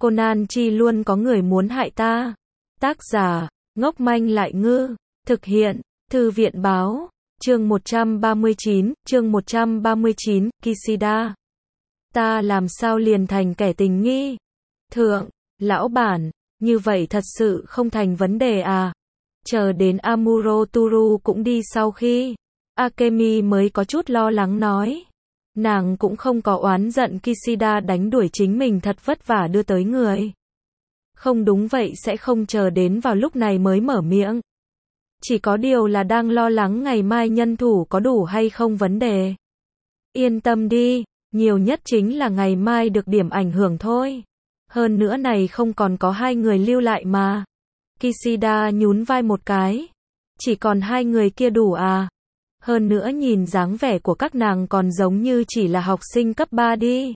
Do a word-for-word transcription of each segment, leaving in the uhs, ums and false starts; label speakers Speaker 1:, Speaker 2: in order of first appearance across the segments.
Speaker 1: Conan chi luôn có người muốn hại ta. Tác giả, ngốc manh lại ngư. Thực hiện, Thư viện báo. Chương một trăm ba mươi chín, chương một trăm ba mươi chín, Kishida. Ta làm sao liền thành kẻ tình nghi? Thượng, lão bản, như vậy thật sự không thành vấn đề à? Chờ đến Amuro Turu cũng đi sau khi, Akemi mới có chút lo lắng nói. Nàng cũng không có oán giận Kishida đánh đuổi chính mình thật vất vả đưa tới người. Không đúng vậy sẽ không chờ đến vào lúc này mới mở miệng. Chỉ có điều là đang lo lắng ngày mai nhân thủ có đủ hay không vấn đề. Yên tâm đi, nhiều nhất chính là ngày mai được điểm ảnh hưởng thôi. Hơn nữa này không còn có hai người lưu lại mà. Kishida nhún vai một cái. Chỉ còn hai người kia đủ à? Hơn nữa nhìn dáng vẻ của các nàng còn giống như chỉ là học sinh cấp ba đi.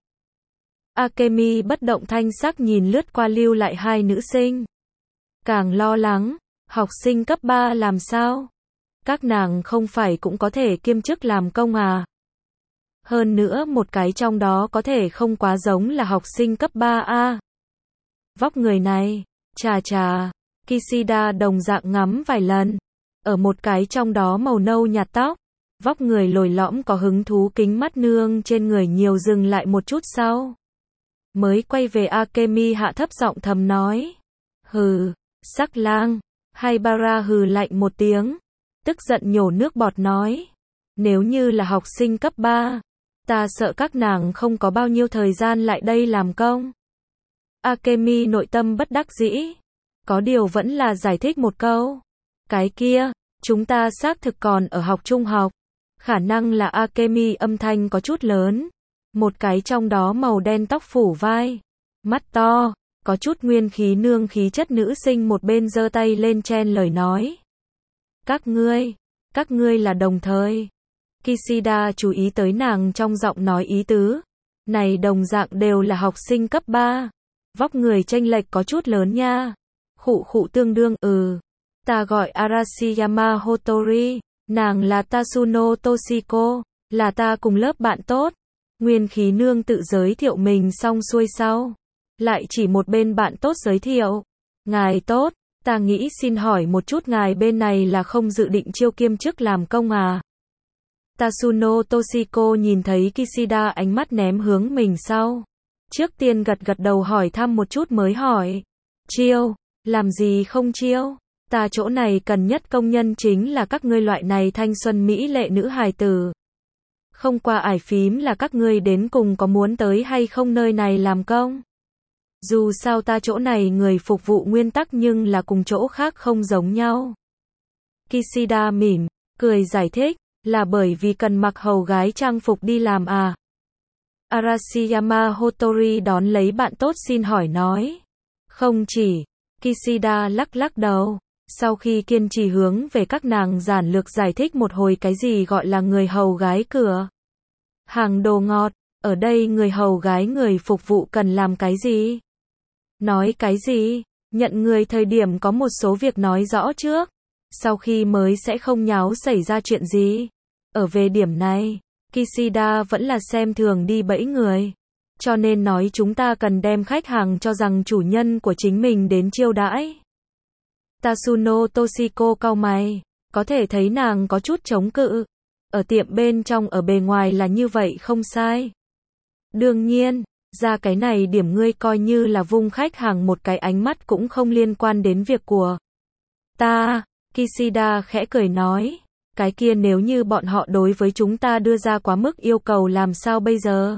Speaker 1: Akemi bất động thanh sắc nhìn lướt qua lưu lại hai nữ sinh. Càng lo lắng, học sinh cấp ba làm sao? Các nàng không phải cũng có thể kiêm chức làm công à? Hơn nữa một cái trong đó có thể không quá giống là học sinh cấp ba a. Vóc người này, chà chà, Kishida đồng dạng ngắm vài lần. Ở một cái trong đó màu nâu nhạt tóc, vóc người lồi lõm có hứng thú kính mắt nương trên người nhiều dừng lại một chút sau. Mới quay về Akemi hạ thấp giọng thầm nói. Hừ, sắc lang, Haibara hừ lạnh một tiếng. Tức giận nhổ nước bọt nói. Nếu như là học sinh cấp ba, ta sợ các nàng không có bao nhiêu thời gian lại đây làm công. Akemi nội tâm bất đắc dĩ. Có điều vẫn là giải thích một câu. Cái kia, chúng ta xác thực còn ở học trung học. Khả năng là Akemi âm thanh có chút lớn. Một cái trong đó màu đen tóc phủ vai. Mắt to, có chút nguyên khí nương khí chất nữ sinh một bên giơ tay lên chen lời nói. Các ngươi, các ngươi là đồng thời. Kishida chú ý tới nàng trong giọng nói ý tứ. Này đồng dạng đều là học sinh cấp ba. Vóc người chênh lệch có chút lớn nha. Khụ khụ tương đương ừ. Ta gọi Arashiyama Hotori, nàng là Tasuno Toshiko, là ta cùng lớp bạn tốt. Nguyên khí nương tự giới thiệu mình xong xuôi sau. Lại chỉ một bên bạn tốt giới thiệu. Ngài tốt, ta nghĩ xin hỏi một chút ngài bên này là không dự định chiêu kiêm chức làm công à? Tasuno Toshiko nhìn thấy Kishida ánh mắt ném hướng mình sau. Trước tiên gật gật đầu hỏi thăm một chút mới hỏi. Chiêu, làm gì không chiêu? Ta chỗ này cần nhất công nhân chính là các ngươi loại này thanh xuân mỹ lệ nữ hài tử. Không qua ải phím là các ngươi đến cùng có muốn tới hay không nơi này làm công. Dù sao ta chỗ này người phục vụ nguyên tắc nhưng là cùng chỗ khác không giống nhau. Kishida mỉm, cười giải thích, là bởi vì cần mặc hầu gái trang phục đi làm à. Arashiyama Hotori đón lấy bạn tốt xin hỏi nói. Không chỉ, Kishida lắc lắc đầu. Sau khi kiên trì hướng về các nàng giản lược giải thích một hồi cái gì gọi là người hầu gái cửa hàng đồ ngọt, ở đây người hầu gái người phục vụ cần làm cái gì? Nói cái gì? Nhận người thời điểm có một số việc nói rõ trước, sau khi mới sẽ không nháo xảy ra chuyện gì. Ở về điểm này, Kishida vẫn là xem thường đi bẫy người. Cho nên nói chúng ta cần đem khách hàng cho rằng chủ nhân của chính mình đến chiêu đãi. Tasuno Toshiko cau mày, có thể thấy nàng có chút chống cự. Ở tiệm bên trong ở bề ngoài là như vậy không sai. Đương nhiên, ra cái này điểm ngươi coi như là vung khách hàng một cái ánh mắt cũng không liên quan đến việc của ta. Kishida khẽ cười nói, cái kia nếu như bọn họ đối với chúng ta đưa ra quá mức yêu cầu làm sao bây giờ?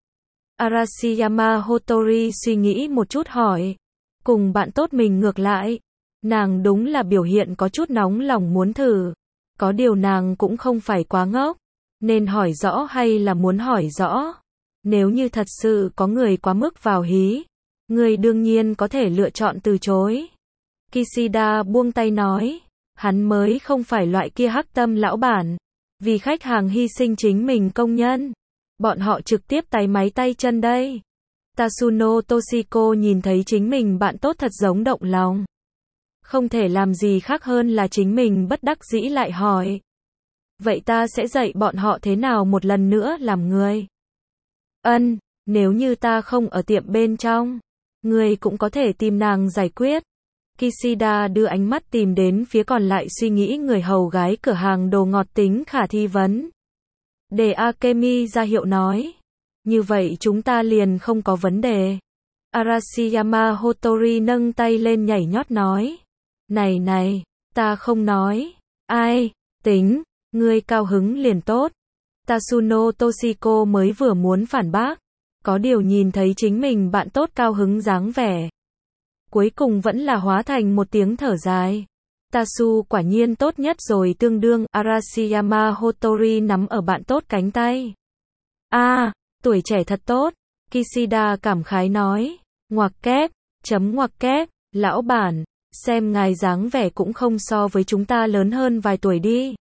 Speaker 1: Arashiyama Hotori suy nghĩ một chút hỏi, cùng bạn tốt mình ngược lại. Nàng đúng là biểu hiện có chút nóng lòng muốn thử. Có điều nàng cũng không phải quá ngốc. Nên hỏi rõ hay là muốn hỏi rõ. Nếu như thật sự có người quá mức vào hí, người đương nhiên có thể lựa chọn từ chối. Kishida buông tay nói. Hắn mới không phải loại kia hắc tâm lão bản. Vì khách hàng hy sinh chính mình công nhân. Bọn họ trực tiếp tay máy tay chân đây. Tasuno Toshiko nhìn thấy chính mình bạn tốt thật giống động lòng. Không thể làm gì khác hơn là chính mình bất đắc dĩ lại hỏi. Vậy ta sẽ dạy bọn họ thế nào một lần nữa làm người? Ân, nếu như ta không ở tiệm bên trong, Ngươi cũng có thể tìm nàng giải quyết. Kishida đưa ánh mắt tìm đến phía còn lại suy nghĩ người hầu gái cửa hàng đồ ngọt tính khả thi vấn. Để Akemi ra hiệu nói. Như vậy chúng ta liền không có vấn đề. Arashiyama Hotori nâng tay lên nhảy nhót nói. Này này, ta không nói. Ai, tính, ngươi cao hứng liền tốt. Tasuno Toshiko mới vừa muốn phản bác. Có điều nhìn thấy chính mình bạn tốt cao hứng dáng vẻ. Cuối cùng vẫn là hóa thành một tiếng thở dài. Tasu quả nhiên tốt nhất rồi tương đương. Arashiyama Hotori nắm ở bạn tốt cánh tay. A, à, tuổi trẻ thật tốt. Kishida cảm khái nói. Ngoặc kép, chấm ngoặc kép, lão bản, xem ngài dáng vẻ cũng không so với chúng ta lớn hơn vài tuổi đi.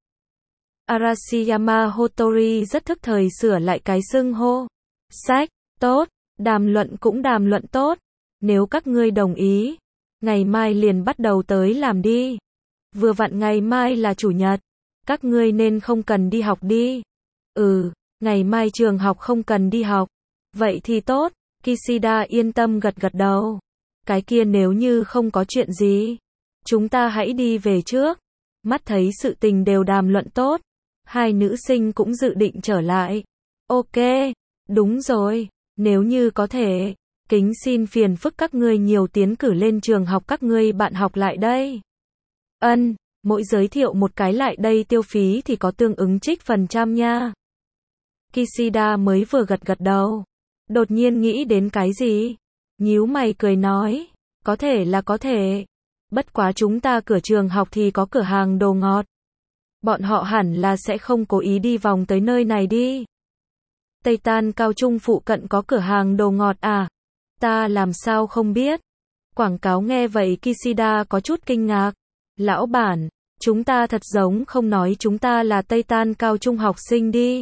Speaker 1: Arashiyama Hotori rất thức thời sửa lại cái xưng hô. Sách, tốt, đàm luận cũng đàm luận tốt. Nếu các ngươi đồng ý, ngày mai liền bắt đầu tới làm đi. Vừa vặn ngày mai là chủ nhật, các ngươi nên không cần đi học đi. Ừ, ngày mai trường học không cần đi học. Vậy thì tốt, Kishida yên tâm gật gật đầu. Cái kia nếu như không có chuyện gì, chúng ta hãy đi về trước. Mắt thấy sự tình đều đàm luận tốt, hai nữ sinh cũng dự định trở lại. Ok, đúng rồi, nếu như có thể, kính xin phiền phức các ngươi nhiều tiến cử lên trường học các ngươi bạn học lại đây. Ân, mỗi giới thiệu một cái lại đây tiêu phí thì có tương ứng trích phần trăm nha. Kishida mới vừa gật gật đầu, đột nhiên nghĩ đến cái gì, nhíu mày cười nói, có thể là có thể, bất quá chúng ta cửa trường học thì có cửa hàng đồ ngọt. Bọn họ hẳn là sẽ không cố ý đi vòng tới nơi này đi. Tây Tan Cao Trung phụ cận có cửa hàng đồ ngọt à? Ta làm sao không biết? Quảng cáo nghe vậy Kishida có chút kinh ngạc. Lão bản, chúng ta thật giống không nói chúng ta là Tây Tan Cao Trung học sinh đi.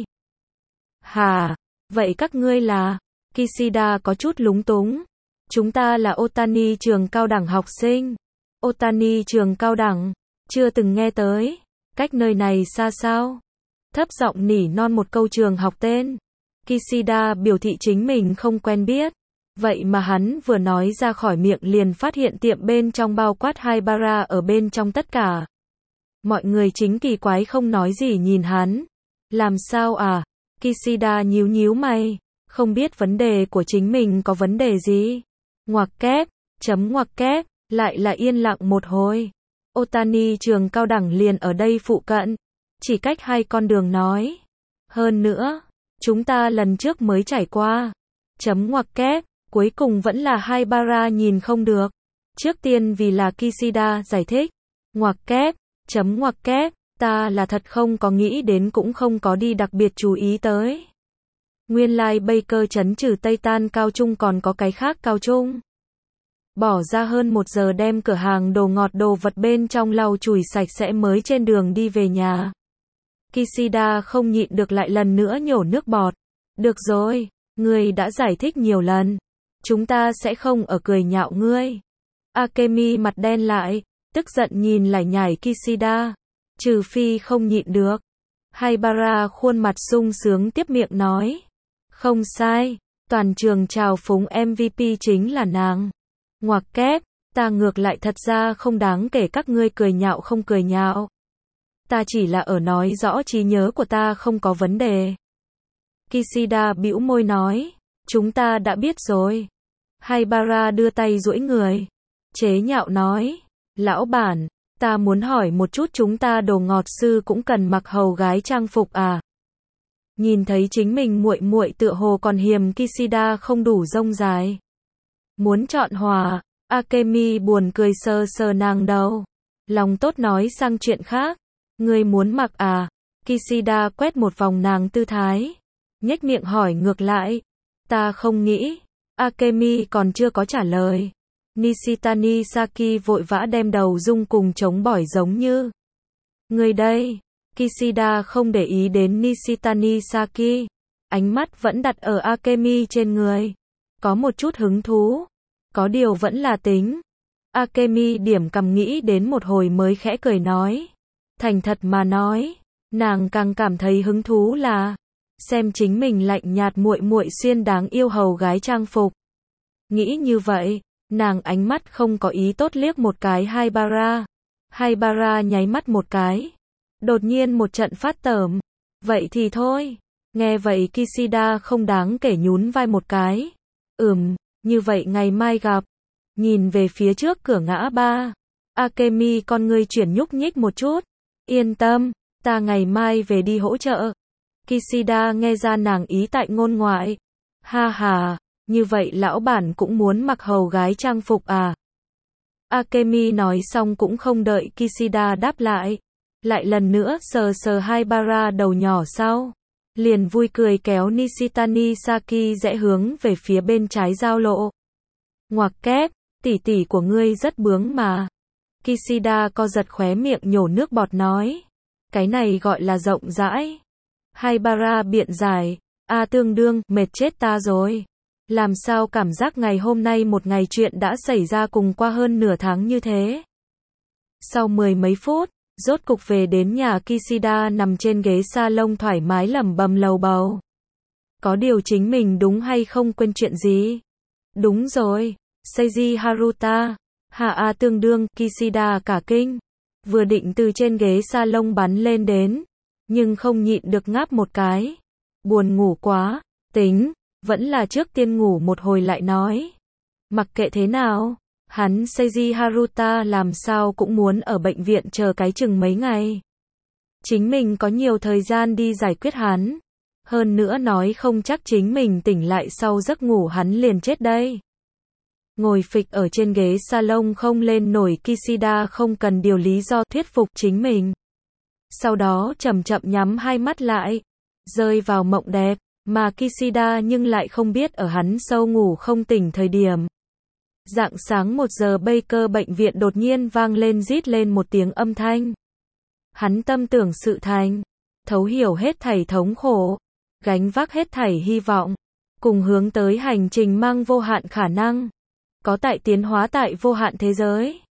Speaker 1: Hả? Vậy các ngươi là? Kishida có chút lúng túng. Chúng ta là Otani trường cao đẳng học sinh. Otani trường cao đẳng? Chưa từng nghe tới. Cách nơi này xa sao? Thấp giọng nỉ non một câu trường học tên. Kishida biểu thị chính mình không quen biết. Vậy mà hắn vừa nói ra khỏi miệng liền phát hiện tiệm bên trong bao quát hai bara ở bên trong tất cả. Mọi người chính kỳ quái không nói gì nhìn hắn. Làm sao à? Kishida nhíu nhíu mày. Không biết vấn đề của chính mình có vấn đề gì. Ngoặc kép, chấm ngoặc kép, lại là yên lặng một hồi. Otani trường cao đẳng liền ở đây phụ cận. Chỉ cách hai con đường nói. Hơn nữa, chúng ta lần trước mới trải qua. Chấm ngoặc kép, cuối cùng vẫn là hai bara nhìn không được. Trước tiên vì là Kishida giải thích. Ngoặc kép, chấm ngoặc kép, ta là thật không có nghĩ đến cũng không có đi đặc biệt chú ý tới. Nguyên lai like Baker trấn trừ Tây Tan Cao Trung còn có cái khác Cao Trung. Bỏ ra hơn một giờ đem cửa hàng đồ ngọt đồ vật bên trong lau chùi sạch sẽ mới trên đường đi về nhà. Kishida không nhịn được lại lần nữa nhổ nước bọt. Được rồi, ngươi đã giải thích nhiều lần. Chúng ta sẽ không ở cười nhạo ngươi. Akemi mặt đen lại, tức giận nhìn lải nhải Kishida. Trừ phi không nhịn được. Haibara khuôn mặt sung sướng tiếp miệng nói. Không sai, toàn trường chào phúng em vê pê chính là nàng. Ngoặc kép, ta ngược lại thật ra không đáng kể các ngươi cười nhạo không cười nhạo. Ta chỉ là ở nói rõ trí nhớ của ta không có vấn đề. Kishida bĩu môi nói, chúng ta đã biết rồi. Haibara đưa tay duỗi người, chế nhạo nói, lão bản, ta muốn hỏi một chút chúng ta đồ ngọt sư cũng cần mặc hầu gái trang phục à? Nhìn thấy chính mình muội muội tựa hồ còn hiềm Kishida không đủ rông dài. Muốn chọn hòa, Akemi buồn cười sờ sờ nàng đầu. Lòng tốt nói sang chuyện khác. Ngươi muốn mặc à? Kishida quét một vòng nàng tư thái. Nhếch miệng hỏi ngược lại. Ta không nghĩ. Akemi còn chưa có trả lời. Nishitani Saki vội vã đem đầu rung cùng chống bỏi giống như. Ngươi đây. Kishida không để ý đến Nishitani Saki. Ánh mắt vẫn đặt ở Akemi trên người. Có một chút hứng thú. Có điều vẫn là tính. Akemi điểm cầm nghĩ đến một hồi mới khẽ cười nói. Thành thật mà nói, nàng càng cảm thấy hứng thú là xem chính mình lạnh nhạt muội muội xuyên đáng yêu hầu gái trang phục. Nghĩ như vậy, Nàng ánh mắt không có ý tốt liếc một cái Haibara. Haibara nháy mắt một cái. Đột nhiên một trận phát tởm. Vậy thì thôi. Nghe vậy Kishida không đáng kể nhún vai một cái. Ừm, như vậy ngày mai gặp. Nhìn về phía trước cửa ngã ba. Akemi con ngươi chuyển nhúc nhích một chút. Yên tâm, ta ngày mai về đi hỗ trợ. Kishida nghe ra nàng ý tại ngôn ngoại. Ha ha, như vậy lão bản cũng muốn mặc hầu gái trang phục à? Akemi nói xong cũng không đợi Kishida đáp lại. Lại lần nữa sờ sờ Haibara đầu nhỏ sau. Liền vui cười kéo Nishitani Saki rẽ hướng về phía bên trái giao lộ. Ngoặc kép, tỷ tỷ của ngươi rất bướng mà. Kishida co giật khóe miệng nhổ nước bọt nói. Cái này gọi là rộng rãi. Haibara biện giải. A tương đương, mệt chết ta rồi. Làm sao cảm giác ngày hôm nay một ngày chuyện đã xảy ra cùng qua hơn nửa tháng như thế. Sau mười mấy phút, rốt cục về đến nhà Kishida nằm trên ghế salon thoải mái lẩm bẩm lầu bầu. Có điều chính mình đúng hay không quên chuyện gì? Đúng rồi, Seiji Haruta. Hạ A tương đương, Kishida cả kinh. Vừa định từ trên ghế salon bắn lên đến, nhưng không nhịn được ngáp một cái. Buồn ngủ quá, tính, vẫn là trước tiên ngủ một hồi lại nói. Mặc kệ thế nào, hắn Seiji Haruta làm sao cũng muốn ở bệnh viện chờ cái chừng mấy ngày. Chính mình có nhiều thời gian đi giải quyết hắn. Hơn nữa nói không chắc chính mình tỉnh lại sau giấc ngủ hắn liền chết đây. Ngồi phịch ở trên ghế salon không lên nổi Kishida không cần điều lý do thuyết phục chính mình. Sau đó chậm chậm nhắm hai mắt lại, rơi vào mộng đẹp, mà Kishida nhưng lại không biết ở hắn sâu ngủ không tỉnh thời điểm. Rạng sáng một giờ Baker bệnh viện đột nhiên vang lên rít lên một tiếng âm thanh. Hắn tâm tưởng sự thành, thấu hiểu hết thảy thống khổ, gánh vác hết thảy hy vọng, cùng hướng tới hành trình mang vô hạn khả năng, có tại tiến hóa tại vô hạn thế giới.